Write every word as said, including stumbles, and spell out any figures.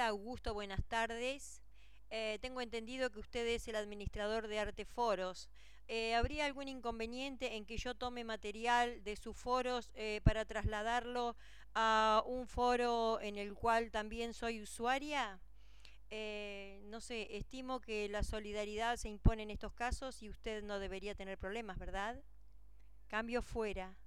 Hola Augusto, buenas tardes. Eh, tengo entendido que usted es el administrador de Arteforos. Eh, ¿habría algún inconveniente en que yo tome material de sus foros eh, para trasladarlo a un foro en el cual también soy usuaria? Eh, no sé, estimo que la solidaridad se impone en estos casos y usted no debería tener problemas, ¿verdad? Cambio fuera.